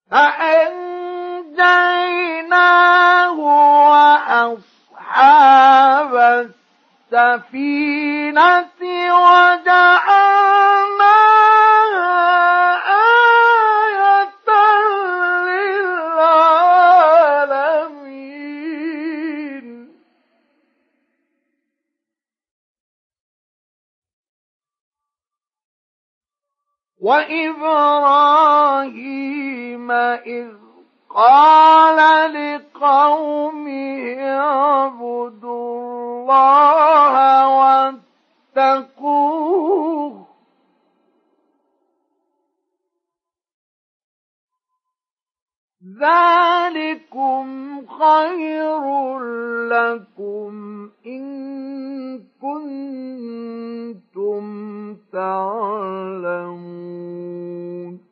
فأنجيناه وأصحاب السفينة وجعلناها آية للعالمين. وإبراهيم إذ قال لقومه اعبدوا الله واتقوه ذلكم خير لكم إن كنتم تعلمون.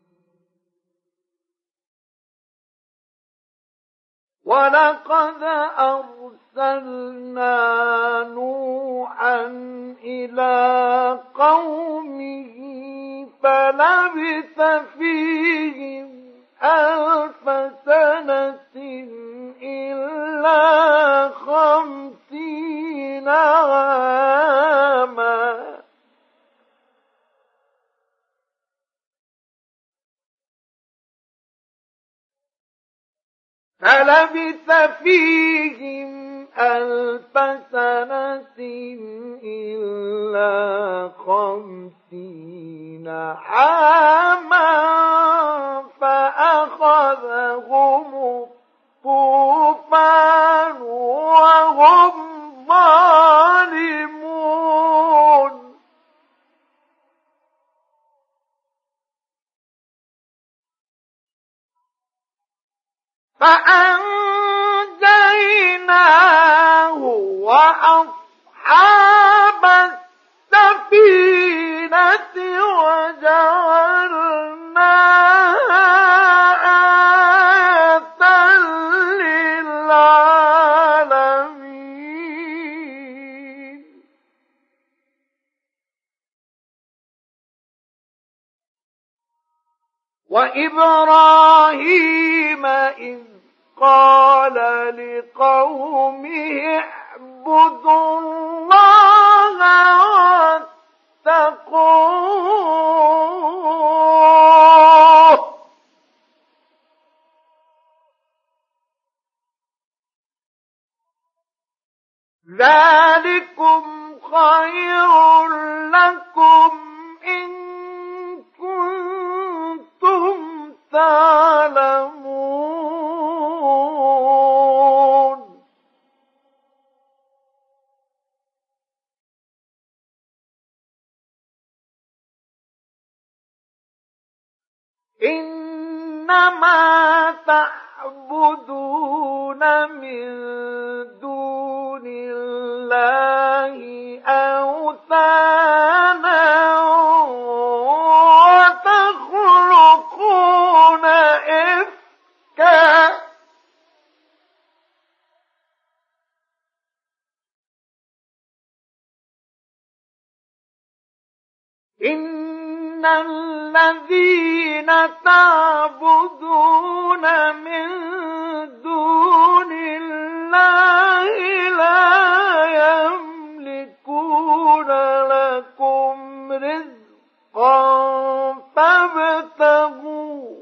ولقد أرسلنا نوحا إلى قومه فلبث فيهم 1000 سنة إلا 50 عاما فلبث فيهم 1000 سنة إلا 50 عاما فأخذهم الطوفان وهم ظالمون. فأنجيناه وأصحاب السفينة وجعلناها آية للعالمين. وإبراهيم إذ قال لقومه اعبدوا الله واتقوه ذلكم خير لكم إن كنتم تعلمون. إنما تعبدون من دون الله أوثانا وتخلقون إفكا إن الذين تعبدون من دون الله لا يملكون لكم رزقا فابتغوا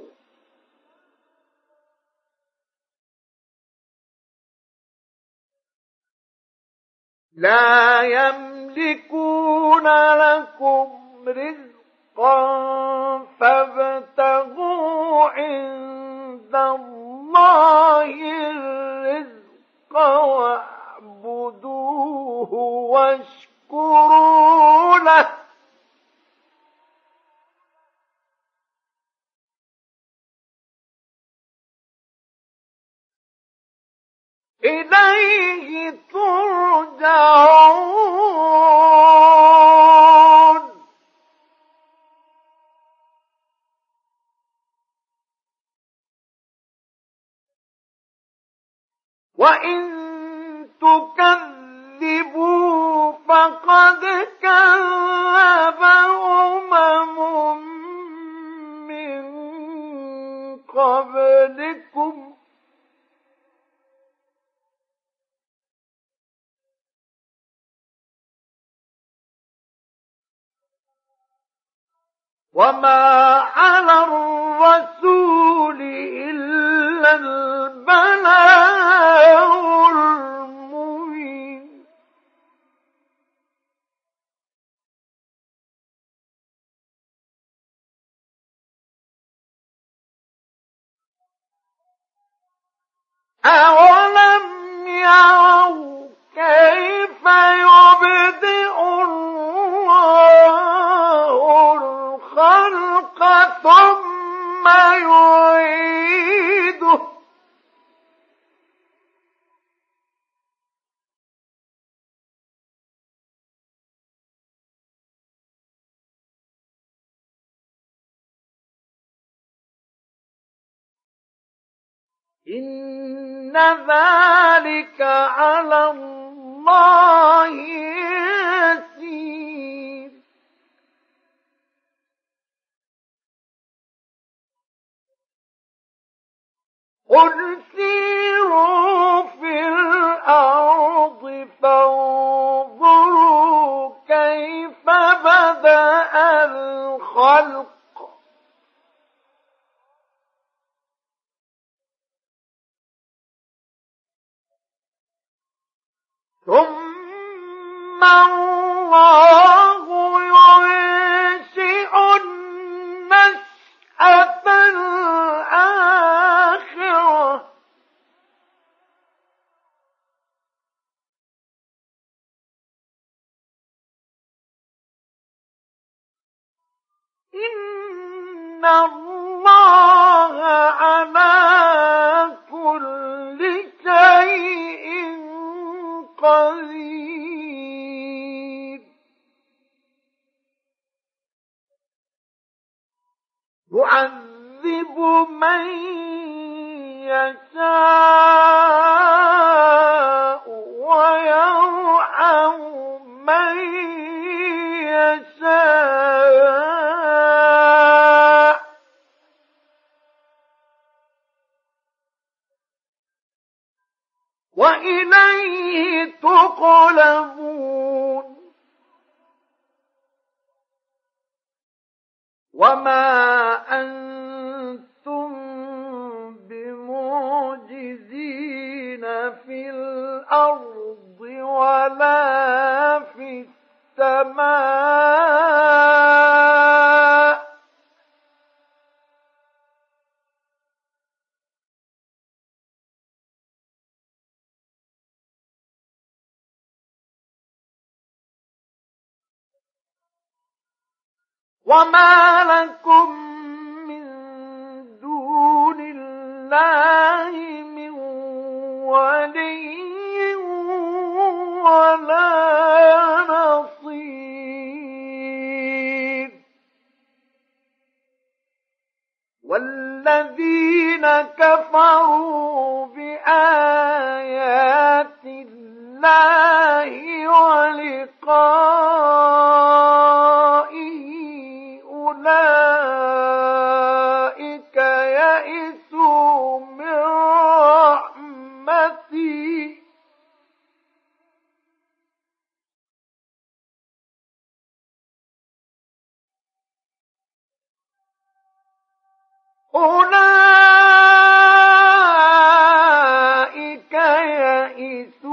لا يملكون لكم رزقا فابتغوا عند الله الرزق واعبدوه واشكروا له إليه ترجعون. وإن تكذبوا فقد كذب أمم من قبلكم وما على الرسول إلا البلاغ المبين أولم يروا كيف يبدئ الله الخلق ثم يعيده إن ذلك على الله يسير قل سيروا في الأرض فانظروا كيف بدأ الخلق ثم الله ينشئ النشأة الآخرة إن الله على كل شيء قدير يعذب من يشاء ويرحم من يشاء وإليه تقلبون وما أنتم بمعجزين في الأرض ولا في السماء وما لكم من دون الله من ولي ولا نصير والذين كفروا بآيات الله ولقائه أولئك يئسوا من رحمتي أولئك يئسوا